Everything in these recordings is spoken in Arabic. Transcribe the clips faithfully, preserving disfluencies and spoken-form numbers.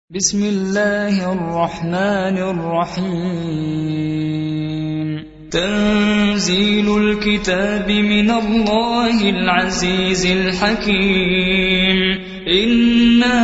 بسم الله الرحمن الرحيم تنزيل الكتاب من الله العزيز الحكيم إنا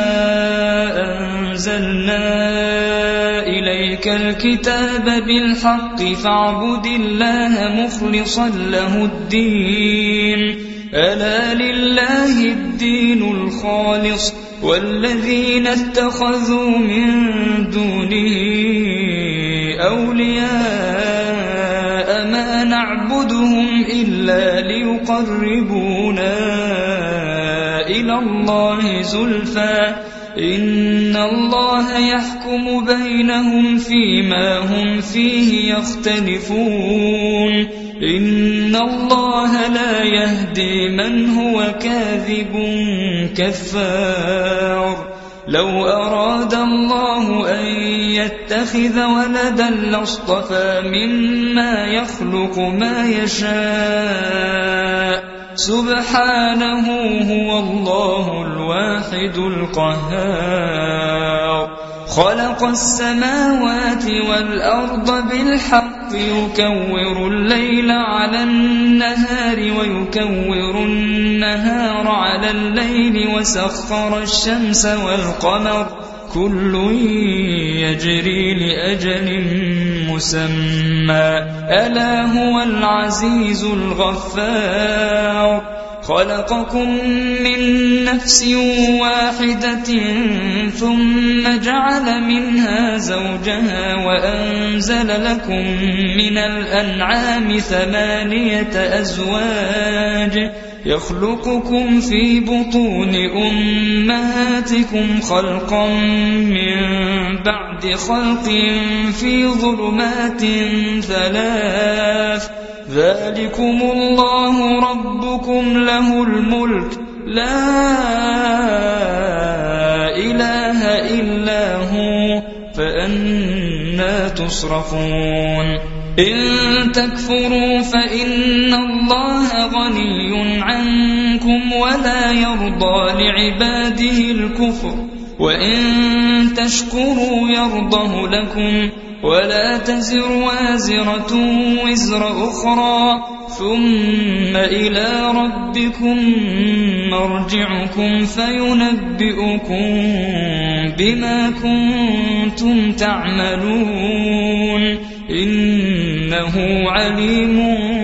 أنزلنا إليك الكتاب بالحق فاعبد الله مخلصا له الدين ألا لله الدين الخالص والذين اتخذوا من دونه أولياء ما نعبدهم إلا ليقربونا إلى الله زلفى إن الله يحكم بينهم فيما هم فيه يختلفون إن الله لا يهدي من هو كاذب كفار لو أراد الله أن يتخذ ولدا لاصطفى مما يخلق ما يشاء سبحانه هو الله الواحد القهار خلق السماوات والأرض بالحق يكور الليل على النهار ويكور النهار على الليل وسخر الشمس والقمر كل يجري لأجل مسمى ألا هو العزيز الغفار خلقكم من نفس واحدة ثم جعل منها زوجها وأنزل لكم من الأنعام ثمانية أزواج يخلقكم في بطون أمهاتكم خلقا من بعد خلق في ظلمات ثلاث ذلكم الله ربكم له الملك لا إله إلا هو فأنى تصرفون إن تكفروا فإن الله غني عنكم ولا يرضى لعباده الكفر وإن تشكروا يرضه لكم ولا تزر وازرة وزر أخرى ثم إلى ربكم مرجعكم فينبئكم بما كنتم تعملون إنه عليم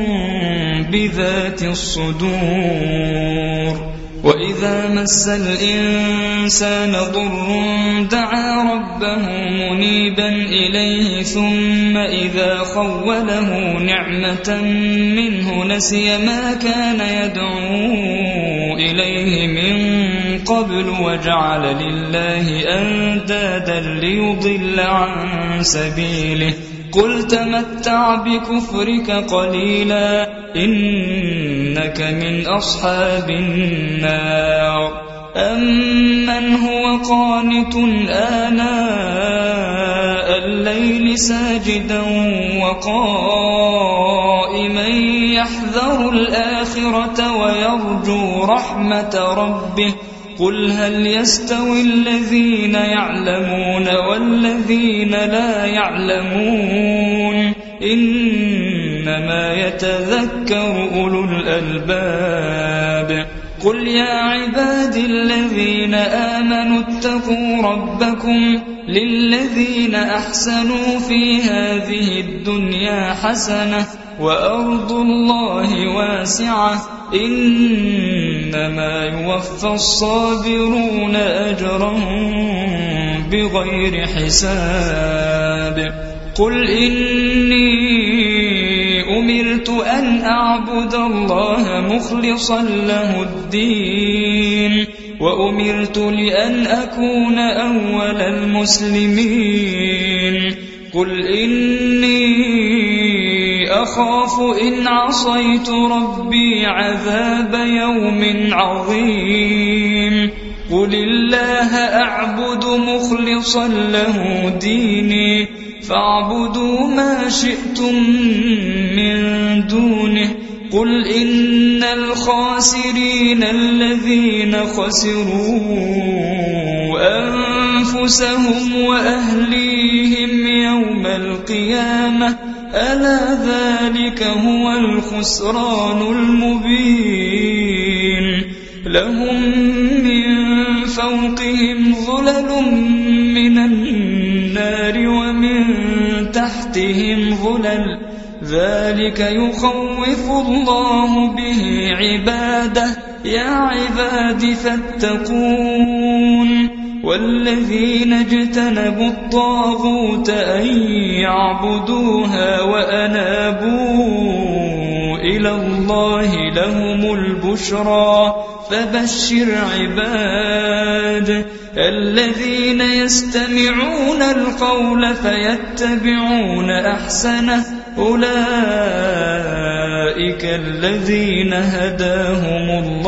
بذات الصدور وإذا مس الإنسان ضر دعا ربه منيبا إليه ثم إذا خوله نعمة منه نسي ما كان يدعو إليه من قبل وجعل لله أندادا ليضل عن سبيله قل تمتع بكفرك قليلا إنك من أصحاب النار أمن هو قانت آناء الليل ساجدا وقائما يحذر الآخرة ويرجو رحمة ربه قل هل يستوي الذين يعلمون والذين لا يعلمون إنما يتذكر أولو الألباب قل يا عبادي الذين آمنوا اتقوا ربكم للذين أحسنوا في هذه الدنيا حسنة وأرض الله واسعة إنما يوفى الصابرون أجرهم بغير حساب قل إني أمرت أن أعبد الله مخلصا له الدين وأمرت لأن أكون أول المسلمين قل إني أخاف إن عصيت ربي عذاب يوم عظيم قل الله أعبد مخلصا له ديني فاعبدوا ما شئتم من دونه قل إن الخاسرين الذين خسروا أنفسهم وأهليهم يوم القيامة ألا ذلك هو الخسران المبين لهم من فوقهم ظلل من النار ومن تحتهم ظلل ذلك يخوف الله به عباده يا عباد فاتقون والذين اجتنبوا الطاغوت أن يعبدوها وأنابوا إلى الله لهم البشرى فبشر عباد الذين يستمعون القول فيتبعون أحسنه أولئك الذين هداهم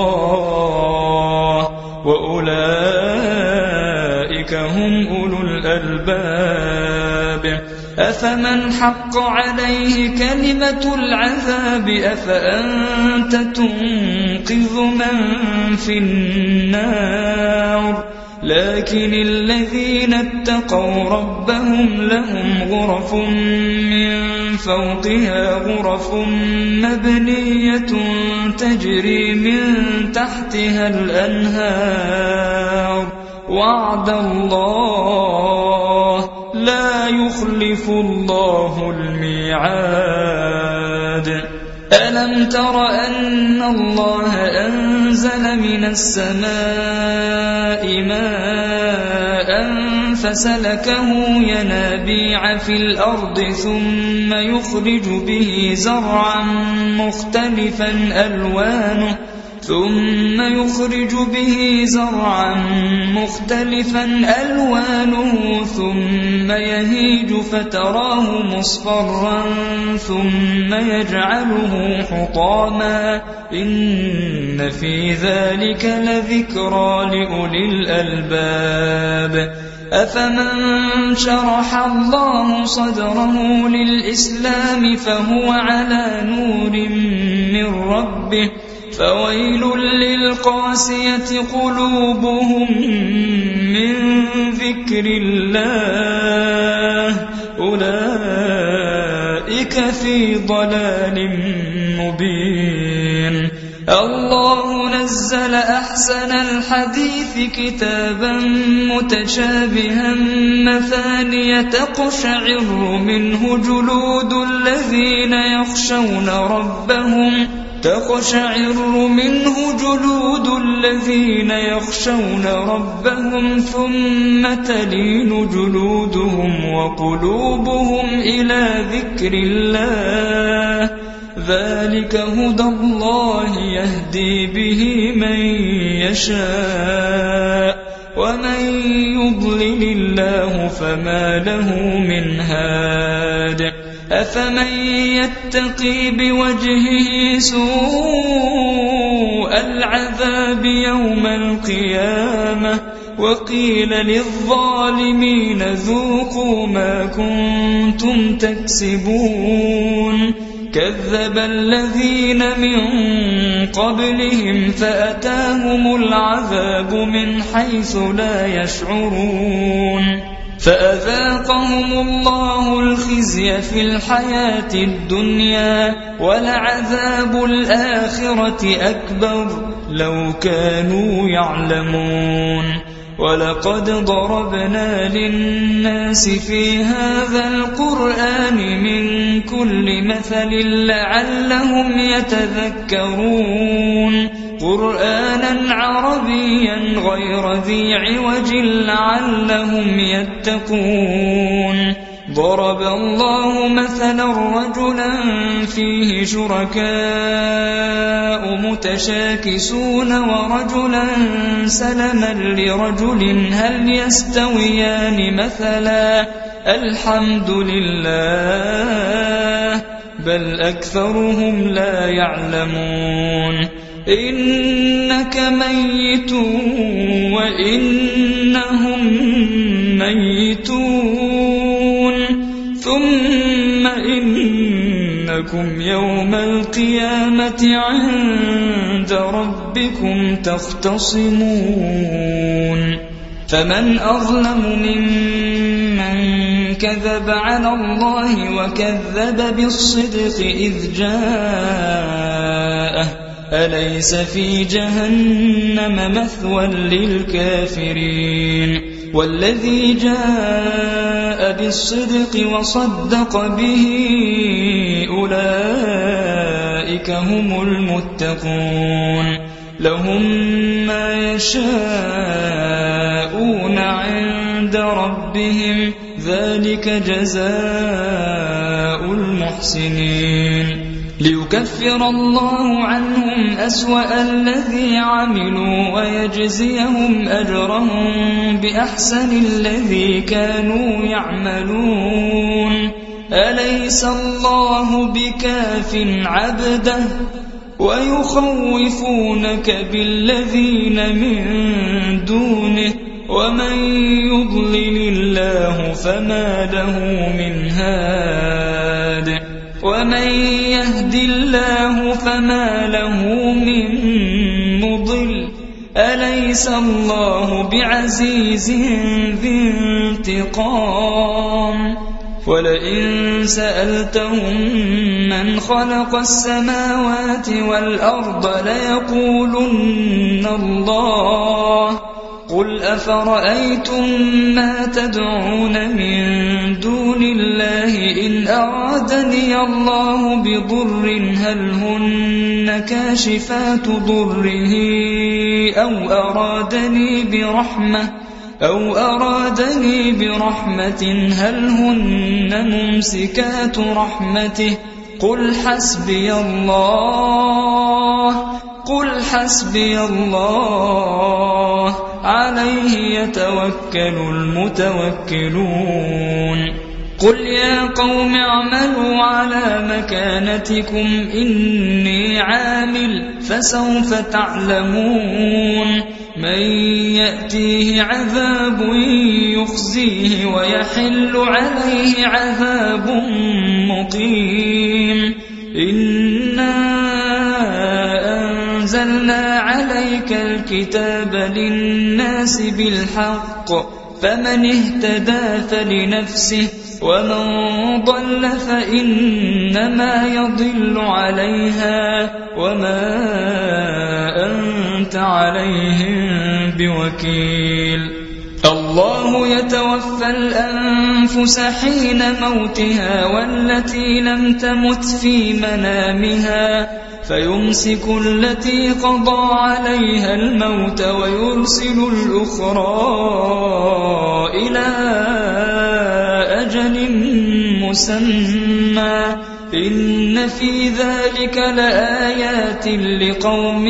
الله وأولئك هم أولو الألباب أفمن حق عليه كلمة العذاب أفأنت تنقذ من في النار لكن الذين اتقوا ربهم لهم غرف من فوقها غرف مبنية تجري من تحتها الأنهار وعد الله لا يخلف الله الميعاد ألم تر أن الله أنزل من السماء ماء فسلكه ينابيع في الأرض ثم يخرج به زرعا مختلفا ألوانه ثم يخرج به زرعا مختلفا ألوانه ثم يهيج فتراه مصفرا ثم يجعله حطاما إن في ذلك لذكرى لأولي الألباب أفمن شرح الله صدره للإسلام فهو على نور من ربه فويل للقاسية قلوبهم من ذكر الله أولئك في ضلال مبين الله نزل أحسن الحديث كتابا متشابها مثانية تقشعر منه جلود الذين يخشون ربهم تقشعر منه جلود الذين يخشون ربهم ثم تلين جلودهم وقلوبهم إلى ذكر الله ذلك هدى الله يهدي به من يشاء ومن يضلل الله فما له من هاد أفمن يتقي بوجهه سوء العذاب يوم القيامة وقيل للظالمين ذوقوا ما كنتم تكسبون كذب الذين من قبلهم فأتاهم العذاب من حيث لا يشعرون فأذاقهم الله الخزي في الحياة الدنيا ولعذاب الآخرة أكبر لو كانوا يعلمون ولقد ضربنا للناس في هذا القرآن من كل مثل لعلهم يتذكرون قرآنا عربيا غير ذي عوج لعلهم يتقون ضرب الله مثلا رجلا فيه شركاء متشاكسون ورجلا سلما لرجل هل يستويان مثلا الحمد لله بل أكثرهم لا يعلمون إنك ميت وإنهم ميتون ثم إنكم إنكم يوم القيامة عند ربكم تختصمون فمن أظلم ممن كذب على الله وكذب بالصدق إذ جاءه أليس في جهنم مثوى للكافرين والذي جاء بالصدق وصدق به أولئك هم المتقون لهم ما يشاءون عند ربهم ذلك جزاء المحسنين ليكفر الله عنهم أسوأ الذي عملوا ويجزيهم أجرهم بأحسن الذي كانوا يعملون أليس الله بكاف عبده ويخوفونك بالذين من دونه ومن يضلل الله فما له من هاد ومن يهد الله فما له من مضل أليس الله بعزيز ذي انتقام ولئن سألتهم من خلق السماوات والأرض ليقولن الله قل أفرأيتم ما تدعون من دون الله إن أرادني الله بضر هل هن كاشفات ضره أو أرادني برحمة أو أرادني برحمة هل هن ممسكات رحمته قل حسبي الله قل حسبي الله عليه يتوكل المتوكلون قل يا قوم اعملوا على مكانتكم إني عامل فسوف تعلمون من يأتيه عذاب يخزيه ويحل عليه عذاب مقيم إنا أنزلنا عليك الكتاب للناس بالحق فمن اهتدى فلنفسه ومن ضل فإنما يضل عليها وما أنت عليهم بوكيل الله يتوفى الأنفس حين موتها والتي لم تمت في منامها فيمسك التي قضى عليها الموت ويرسل الأخرى إلى أجل مسمى إن في ذلك لآيات لقوم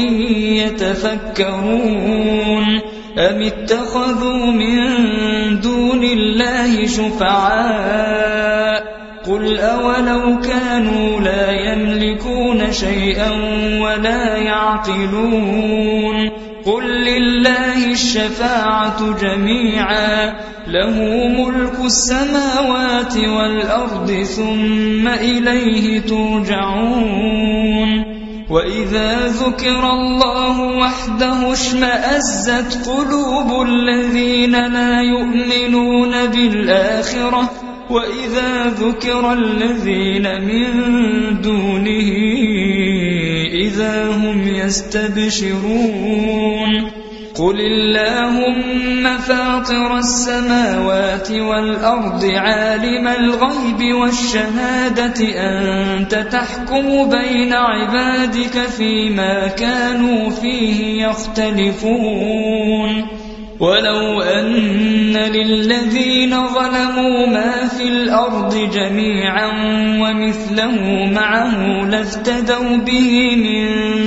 يتفكرون أم اتخذوا من دون الله شفعاء قل أولو كانوا لا يملكون شيئا ولا يعقلون قل لله الشفاعة جميعا له ملك السماوات والأرض ثم إليه ترجعون وإذا ذكر الله وحده اشمأزت قلوب الذين لا يؤمنون بالآخرة وإذا ذكر الذين من دونه إذا هم يستبشرون قل اللهم فاطر السماوات والأرض عالم الغيب والشهادة أنت تحكم بين عبادك فيما كانوا فيه يختلفون ولو أن للذين ظلموا ما في الأرض جميعا ومثله معه لافتدوا به من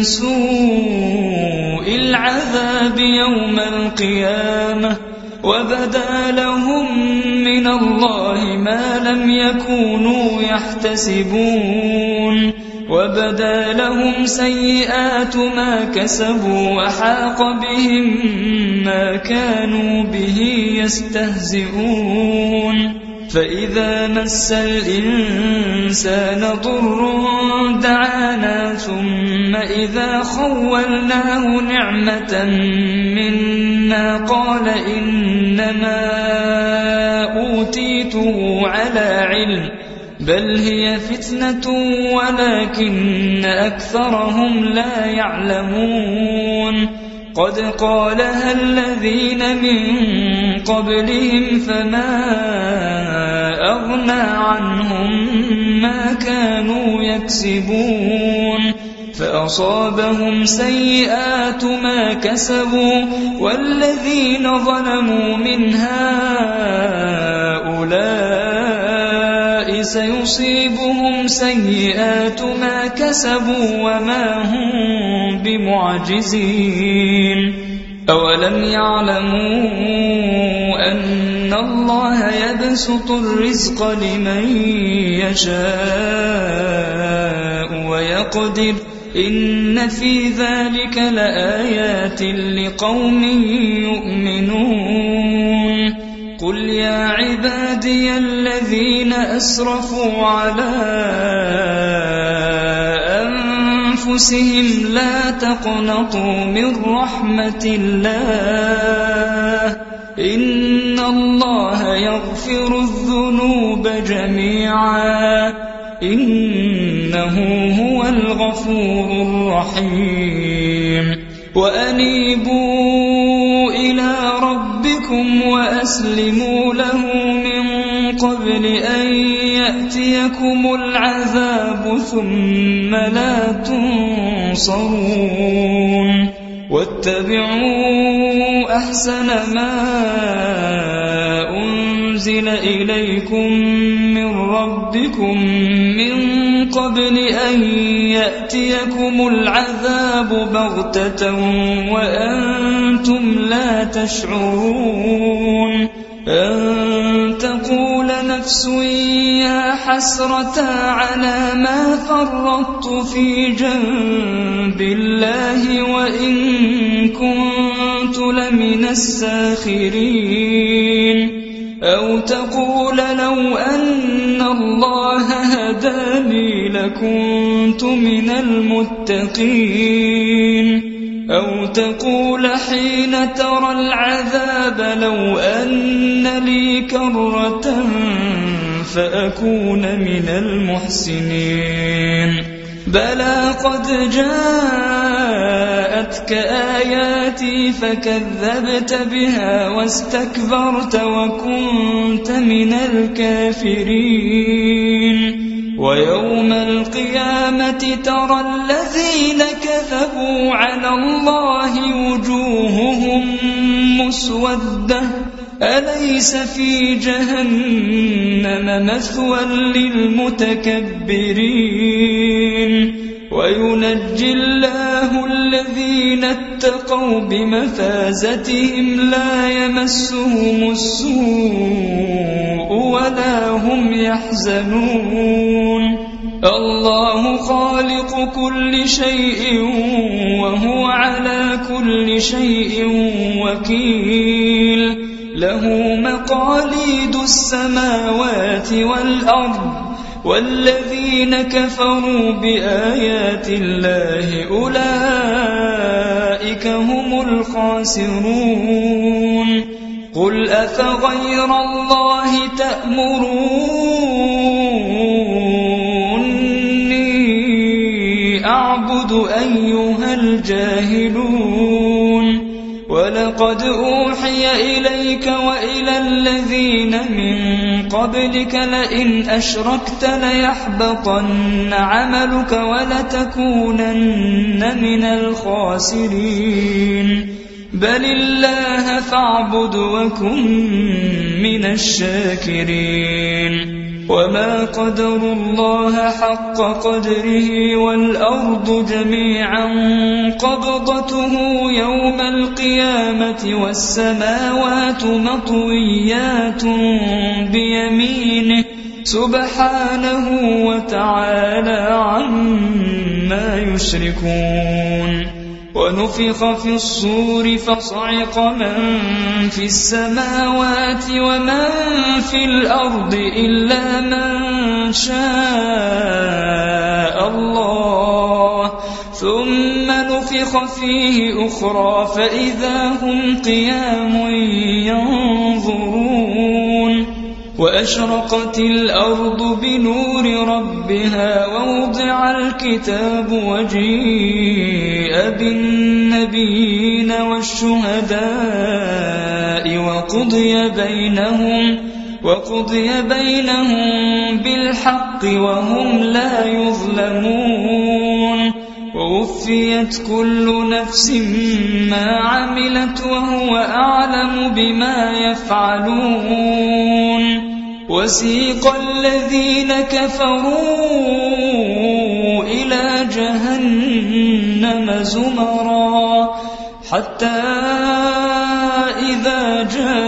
سوء العذاب يوم القيامة وبدا لهم من الله ما لم يكونوا يحتسبون وبدا لهم سيئات ما كسبوا وحاق بهم ما كانوا به يستهزئون فإذا مس الإنسان ضر دعانا ثم إذا خولناه نعمة منا قال إنما أوتيته على علم بل هي فتنة ولكن أكثرهم لا يعلمون قد قالها الذين من قبلهم فما أغنى عنهم ما كانوا يكسبون فأصابهم سيئات ما كسبوا والذين ظلموا من هؤلاء سيصيبهم سيئات ما كسبوا وما هم بمعجزين أولم يعلموا أن الله يبسط الرزق لمن يشاء ويقدر إن في ذلك لآيات لقوم يؤمنون قل يا عبادي الذين أسرفوا على أنفسهم لا تقنطوا من رحمة الله إن الله يغفر الذنوب جميعا إنه هو الغفور الرحيم وأنيبوا إلى ربكم وأسلموا له من قبل أن يأتيكم العذاب ثم لا تنصرون واتبعوا أحسن ما أنزل إليكم من ربكم من قبل أن يأتيكم العذاب بغتة وأنتم لا تشعرون أن تقول نفس يا حسرة على ما فرطت في جنب الله وإن كنت لمن الساخرين أو تقول لو أن الله هداني لكنت من المتقين أو تقول حين ترى العذاب لو أن لي كرة فأكون من المحسنين بلى قد جاءتك آياتي فكذبت بها واستكبرت وكنت من الكافرين ويوم القيامة ترى الذين كذبوا على الله وجوههم مسودة أليس في جهنم مثوى للمتكبرين وينجي الله الذين اتقوا بمفازتهم لا يمسهم السوء ولا هم يحزنون الله خالق كل شيء وهو على كل شيء وكيل له مقاليد السماوات والأرض والذين كفروا بآيات الله أولئك هم الخاسرون قل أفغير الله تأمروني أعبد أيها الجاهلون ولقد أوحي إليك وإلى الذين من قبلك لئن أشركت ليحبطن عملك ولتكونن من الخاسرين بل الله فاعبد وكن من الشاكرين وما قدروا الله حق قدره والأرض جميعا قبضته يوم القيامة والسماوات مطويات بيمينه سبحانه وتعالى عما يشركون ونفخ في الصور فصعق من في السماوات ومن في الأرض إلا من شاء الله ثم نفخ فيه أخرى فإذا هم قيام ينظرون وأشرقت الأرض بنور ربها ووضع الكتاب وجيء بالنبيين والشهداء وقضي بينهم وقضي بينهم بالحق وهم لا يظلمون ووفيت كل نفس ما عملت وهو أعلم بما يفعلون وسيق الذين كفروا إلى جهنم زمرا حتى إذا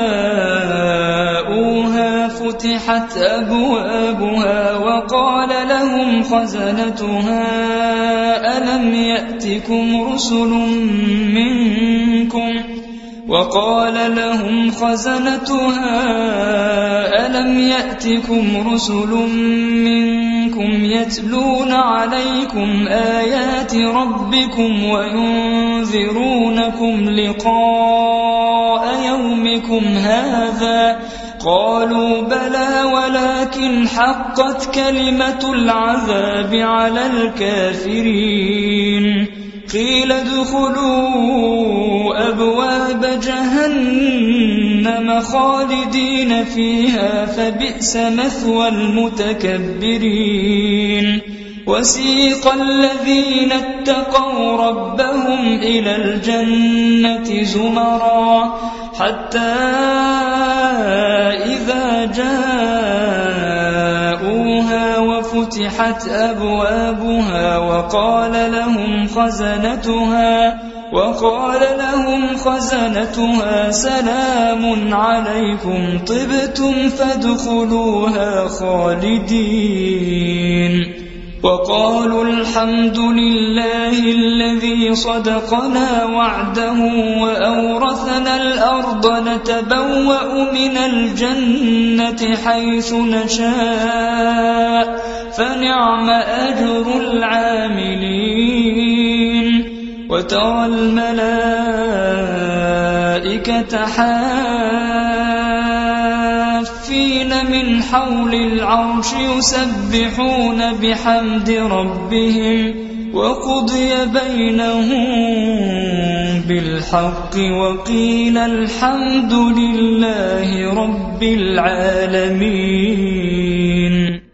جاءوها فتحت أبوابها وقال لهم خزنتها ألم يأتكم رسل منكم وقال لهم خزنتها ألم يأتكم رسل منكم يتلون عليكم آيات ربكم وينذرونكم لقاء يومكم هذا قالوا بلى ولكن حقت كلمة العذاب على الكافرين قيل ادخلوا أبواب جهنم خالدين فيها فبئس مثوى المتكبرين وسيق الذين اتقوا ربهم إلى الجنة زمرا حتى إذا جاءوها وفتحت أبوابها وقال لهم خزنتها وقال لهم خزنتها سلام عليكم طبتم فادخلوها خالدين وقالوا الحمد لله الذي صدقنا وعده وأورثنا الأرض نتبوأ من الجنة حيث نشاء فنعم أجر العاملين وترى الملائكة حافين من حول العرش يسبحون بحمد ربهم وقضي بينهم بالحق وقيل الحمد لله رب العالمين.